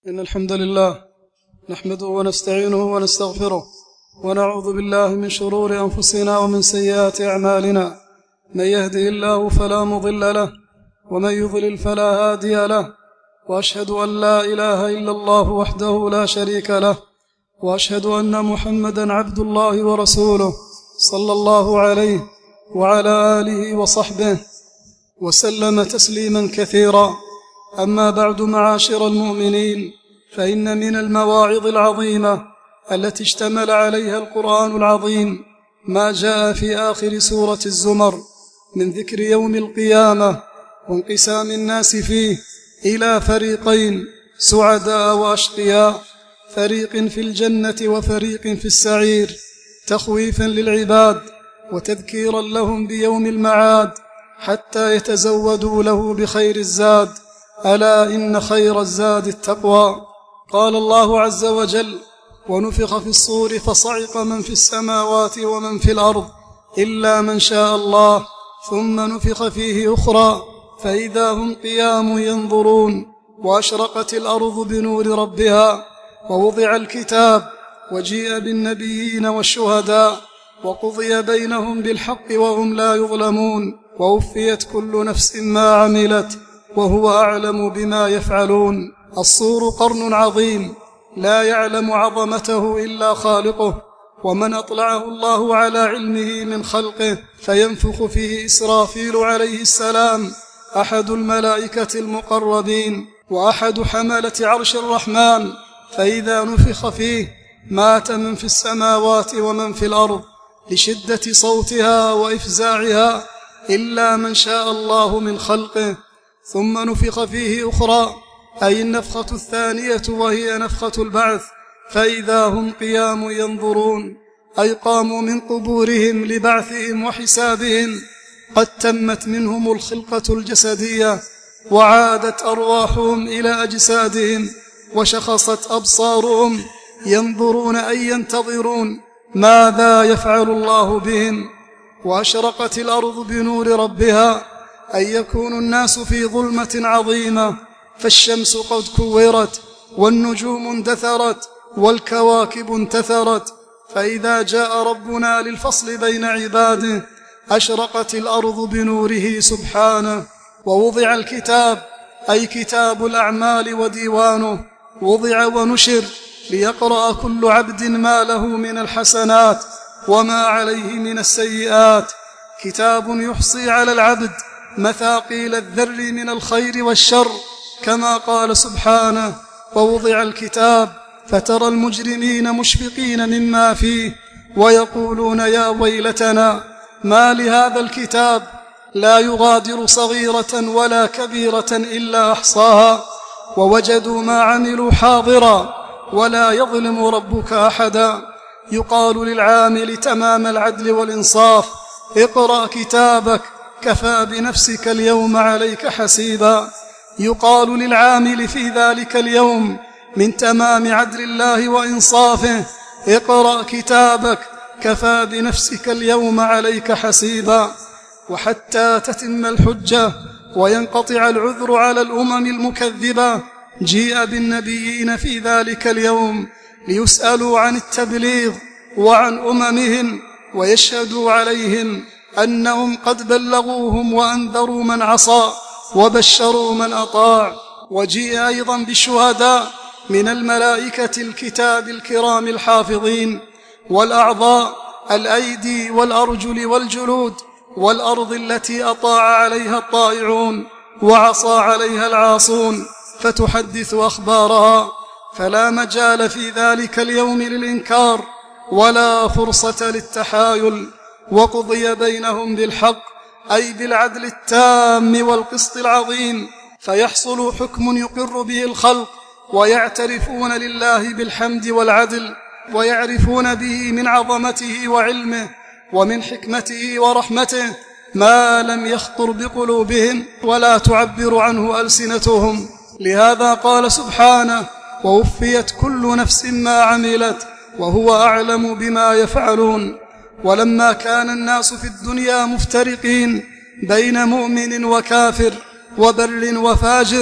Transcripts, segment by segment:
إن الحمد لله نحمده ونستعينه ونستغفره ونعوذ بالله من شرور أنفسنا ومن سيئات أعمالنا. من يهده الله فلا مضل له ومن يضلل فلا هادي له، وأشهد أن لا إله إلا الله وحده لا شريك له، وأشهد أن محمدا عبد الله ورسوله صلى الله عليه وعلى آله وصحبه وسلم تسليما كثيرا. أما بعد، معاشر المؤمنين، فإن من المواعظ العظيمة التي اشتمل عليها القرآن العظيم ما جاء في آخر سورة الزمر من ذكر يوم القيامة وانقسام الناس فيه إلى فريقين سعداء وأشقياء، فريق في الجنة وفريق في السعير، تخويفا للعباد وتذكيرا لهم بيوم المعاد حتى يتزودوا له بخير الزاد. ألا إن خير الزاد التقوى. قال الله عز وجل: ونفخ في الصور فصعق من في السماوات ومن في الأرض إلا من شاء الله، ثم نفخ فيه أخرى فإذا هم قيام ينظرون، وأشرقت الأرض بنور ربها، ووضع الكتاب وجيء بالنبيين والشهداء وقضي بينهم بالحق وهم لا يظلمون، ووفيت كل نفس ما عملت وهو أعلم بما يفعلون. الصور قرن عظيم لا يعلم عظمته إلا خالقه، ومن أطلعه الله على علمه من خلقه فينفخ فيه إسرافيل عليه السلام، أحد الملائكة المقربين وأحد حملة عرش الرحمن، فإذا نفخ فيه مات من في السماوات ومن في الأرض لشدة صوتها وإفزاعها إلا من شاء الله من خلقه. ثم نفخ فيه أخرى، أي النفخة الثانية، وهي نفخة البعث، فإذا هم قيام ينظرون، أي قاموا من قبورهم لبعثهم وحسابهم، قد تمت منهم الخلقة الجسدية وعادت أرواحهم إلى أجسادهم وشخصت أبصارهم، ينظرون أي ينتظرون ماذا يفعل الله بهم. وأشرقت الأرض بنور ربها، أن يكون الناس في ظلمة عظيمة، فالشمس قد كورت والنجوم اندثرت والكواكب انتثرت، فإذا جاء ربنا للفصل بين عباده أشرقت الأرض بنوره سبحانه. ووضع الكتاب، أي كتاب الأعمال وديوانه، وضع ونشر ليقرأ كل عبد ما له من الحسنات وما عليه من السيئات، كتاب يحصي على العبد مثاقيل الذر من الخير والشر، كما قال سبحانه: ووضع الكتاب فترى المجرمين مشفقين مما فيه ويقولون يا ويلتنا ما لهذا الكتاب لا يغادر صغيرة ولا كبيرة إلا أحصاها ووجدوا ما عملوا حاضرا ولا يظلم ربك أحدا. يقال للعامل تمام العدل والإنصاف: اقرأ كتابك كفى بنفسك اليوم عليك حسيبا. يقال للعامل في ذلك اليوم من تمام عدل الله وإنصافه: اقرأ كتابك كفى بنفسك اليوم عليك حسيبا. وحتى تتم الحجة وينقطع العذر على الأمم المكذبة جيء بالنبيين في ذلك اليوم ليسألوا عن التبليغ وعن أممهم، ويشهدوا عليهم أنهم قد بلغوهم وأنذروا من عصى وبشروا من أطاع. وجيء أيضا بالشهداء من الملائكة الكتاب الكرام الحافظين، والأعضاء الأيدي والأرجل والجلود، والأرض التي أطاع عليها الطائعون وعصى عليها العاصون، فتحدث أخبارها، فلا مجال في ذلك اليوم للإنكار ولا فرصة للتحايل. وقضي بينهم بالحق، أي بالعدل التام والقسط العظيم، فيحصل حكم يقر به الخلق ويعترفون لله بالحمد والعدل، ويعرفون به من عظمته وعلمه ومن حكمته ورحمته ما لم يخطر بقلوبهم ولا تعبر عنه ألسنتهم. لهذا قال سبحانه: ووفيت كل نفس ما عملت وهو أعلم بما يفعلون. ولما كان الناس في الدنيا مفترقين بين مؤمن وكافر وبر وفاجر،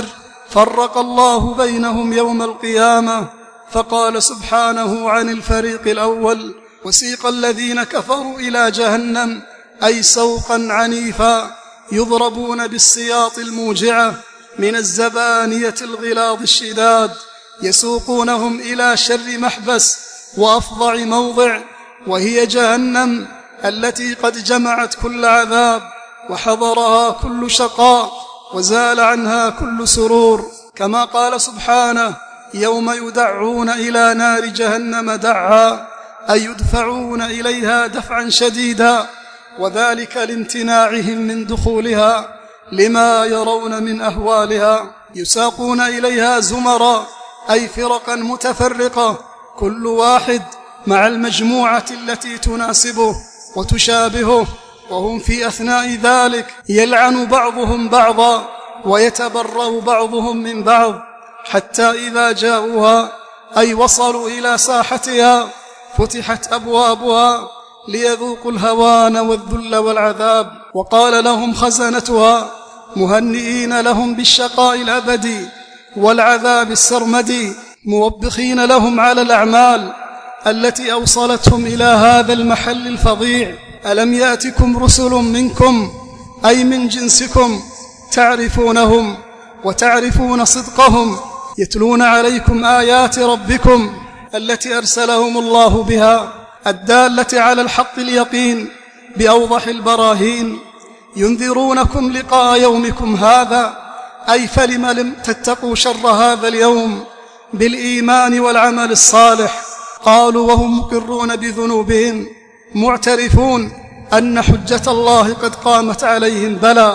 فرق الله بينهم يوم القيامة فقال سبحانه عن الفريق الأول: وسيق الذين كفروا إلى جهنم، أي سوقا عنيفا يضربون بالسياط الموجعة من الزبانية الغلاظ الشداد، يسوقونهم إلى شر محبس وأفظع موضع، وهي جهنم التي قد جمعت كل عذاب وحضرها كل شقاء وزال عنها كل سرور، كما قال سبحانه: يوم يدعون إلى نار جهنم دعا، أي يدفعون إليها دفعا شديدا، وذلك لامتناعهم من دخولها لما يرون من أهوالها. يساقون إليها زمرا، أي فرقا متفرقة، كل واحد مع المجموعة التي تناسبه وتشابهه، وهم في أثناء ذلك يلعن بعضهم بعضا ويتبرأ بعضهم من بعض، حتى إذا جاءوها أي وصلوا إلى ساحتها فتحت أبوابها ليذوقوا الهوان والذل والعذاب، وقال لهم خزنتها مهنئين لهم بالشقاء الأبدي والعذاب السرمدي، موبخين لهم على الأعمال التي أوصلتهم إلى هذا المحل الفظيع: ألم يأتكم رسل منكم، أي من جنسكم، تعرفونهم وتعرفون صدقهم، يتلون عليكم آيات ربكم التي أرسلهم الله بها الدالة على الحق اليقين بأوضح البراهين، ينذرونكم لقاء يومكم هذا، أي فلم لم تتقوا شر هذا اليوم بالإيمان والعمل الصالح. قالوا وهم مقرون بذنوبهم معترفون أن حجة الله قد قامت عليهم: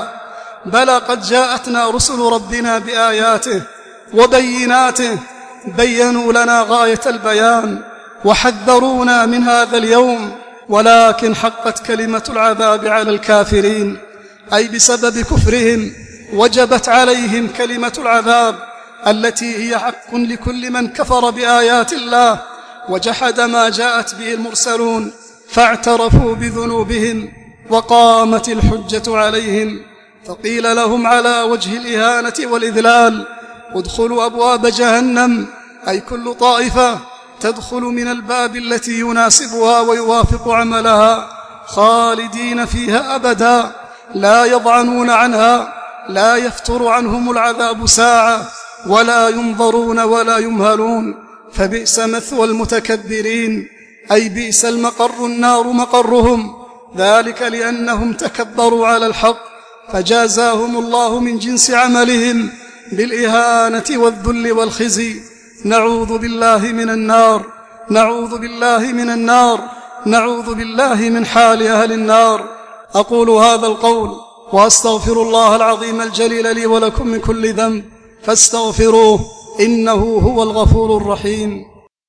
بلى قد جاءتنا رسل ربنا بآياته وبيناته، بينوا لنا غاية البيان وحذرونا من هذا اليوم، ولكن حقت كلمة العذاب على الكافرين، أي بسبب كفرهم وجبت عليهم كلمة العذاب التي هي حق لكل من كفر بآيات الله وجحد ما جاءت به المرسلون، فاعترفوا بذنوبهم وقامت الحجة عليهم، فقيل لهم على وجه الإهانة والإذلال: ادخلوا أبواب جهنم، أي كل طائفة تدخل من الباب التي يناسبها ويوافق عملها، خالدين فيها أبدا لا يضعنون عنها، لا يفتر عنهم العذاب ساعة، ولا ينظرون ولا يمهلون، فبئس مثوى المتكبرين، أي بئس المقر النار مقرهم، ذلك لأنهم تكبروا على الحق، فجازاهم الله من جنس عملهم بالإهانة والذل والخزي. نعوذ بالله من النار، نعوذ بالله من النار، نعوذ بالله من حال أهل النار. أقول هذا القول وأستغفر الله العظيم الجليل لي ولكم من كل ذنب فاستغفروه إنه هو الغفور الرحيم.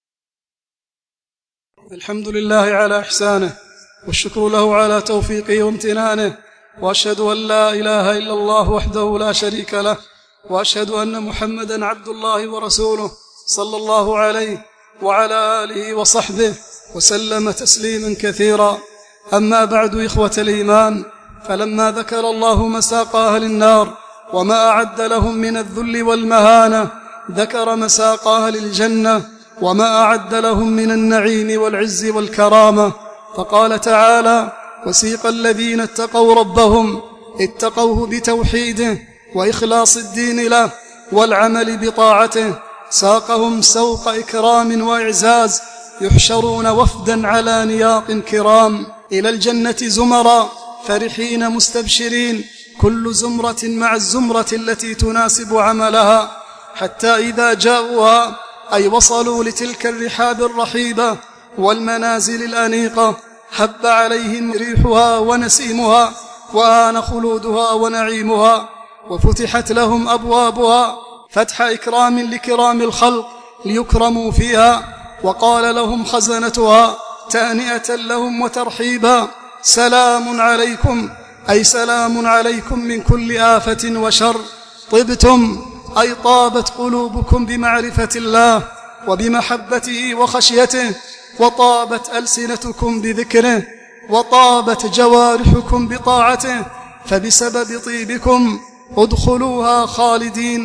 الحمد لله على إحسانه، والشكر له على توفيقه وامتنانه، وأشهد أن لا إله إلا الله وحده لا شريك له، وأشهد أن محمدا عبد الله ورسوله صلى الله عليه وعلى آله وصحبه وسلم تسليما كثيرا. أما بعد، إخوة الإيمان، فلما ذكر الله مساق أهل النار وما أعد لهم من الذل والمهانة، ذكر مساق أهل الجنة وما أعد لهم من النعيم والعز والكرامة، فقال تعالى: وسيق الذين اتقوا ربهم اتقوه بتوحيده وإخلاص الدين له والعمل بطاعته، ساقهم سوق إكرام وإعزاز، يحشرون وفدا على نياط كرام إلى الجنة زمرا فرحين مستبشرين، كل زمرة مع الزمرة التي تناسب عملها، حتى إذا جاءوها أي وصلوا لتلك الرحاب الرحيبة والمنازل الأنيقة، هب عليهم ريحها ونسيمها، وآن خلودها ونعيمها، وفتحت لهم أبوابها فتح إكرام لكرام الخلق ليكرموا فيها، وقال لهم خزنتها تهنئة لهم وترحيبا: سلام عليكم، أي سلام عليكم من كل آفة وشر، طبتم، أي طابت قلوبكم بمعرفة الله وبمحبته وخشيته، وطابت ألسنتكم بذكره، وطابت جوارحكم بطاعته، فبسبب طيبكم ادخلوها خالدين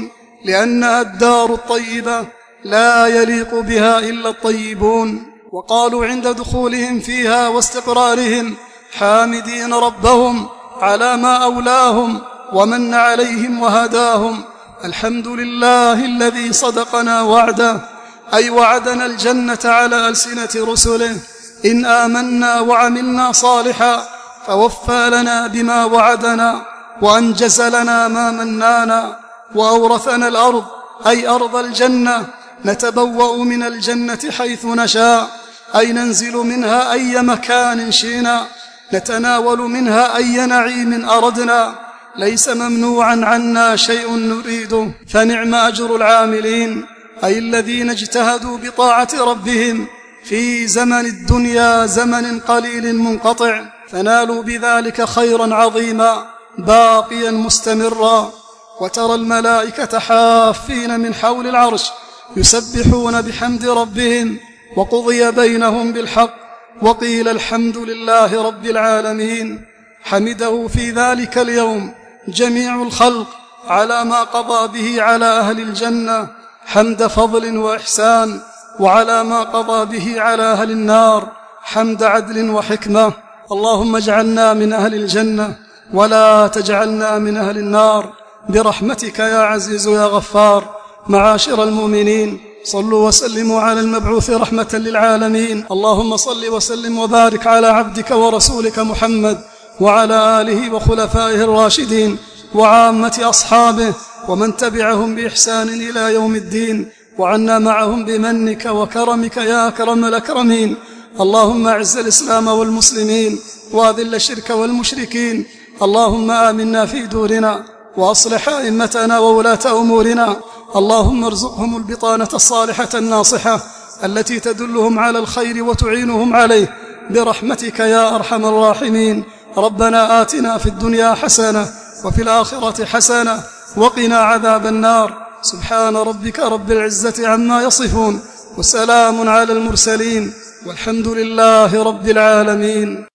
لأنها الدار الطيبة لا يليق بها إلا الطيبون. وقالوا عند دخولهم فيها واستقرارهم حامدين ربهم على ما أولاهم ومن عليهم وهداهم: الحمد لله الذي صدقنا وعده، أي وعدنا الجنة على ألسنة رسله، إن آمنا وعملنا صالحا فوفى لنا بما وعدنا وأنجز لنا ما منانا، وأورثنا الأرض أي أرض الجنة، نتبوأ من الجنة حيث نشاء، أي ننزل منها أي مكان شئنا، نتناول منها أي نعيم أردنا، ليس ممنوعا عنا شيء نريده، فنعم أجر العاملين، أي الذين اجتهدوا بطاعة ربهم في زمن الدنيا زمن قليل منقطع، فنالوا بذلك خيرا عظيما باقيا مستمرا. وترى الملائكة حافين من حول العرش يسبحون بحمد ربهم، وقضي بينهم بالحق، وقيل الحمد لله رب العالمين. حمده في ذلك اليوم جميع الخلق على ما قضى به على أهل الجنة حمد فضل وإحسان، وعلى ما قضى به على أهل النار حمد عدل وحكمة. اللهم اجعلنا من أهل الجنة ولا تجعلنا من أهل النار برحمتك يا عزيز يا غفار. معاشر المؤمنين، صلوا وسلموا على المبعوث رحمة للعالمين. اللهم صل وسلم وبارك على عبدك ورسولك محمد وعلى آله وخلفائه الراشدين وعامة أصحابه ومن تبعهم بإحسان إلى يوم الدين، وعنا معهم بمنك وكرمك يا أكرم الأكرمين. اللهم أعز الإسلام والمسلمين وأذل الشرك والمشركين. اللهم آمنا في دورنا وأصلح أئمتنا وولاة أمورنا. اللهم ارزقهم البطانة الصالحة الناصحة التي تدلهم على الخير وتعينهم عليه برحمتك يا أرحم الراحمين. ربنا آتنا في الدنيا حسنة وفي الآخرة حسنة وقنا عذاب النار. سبحان ربك رب العزة عما يصفون، وسلام على المرسلين، والحمد لله رب العالمين.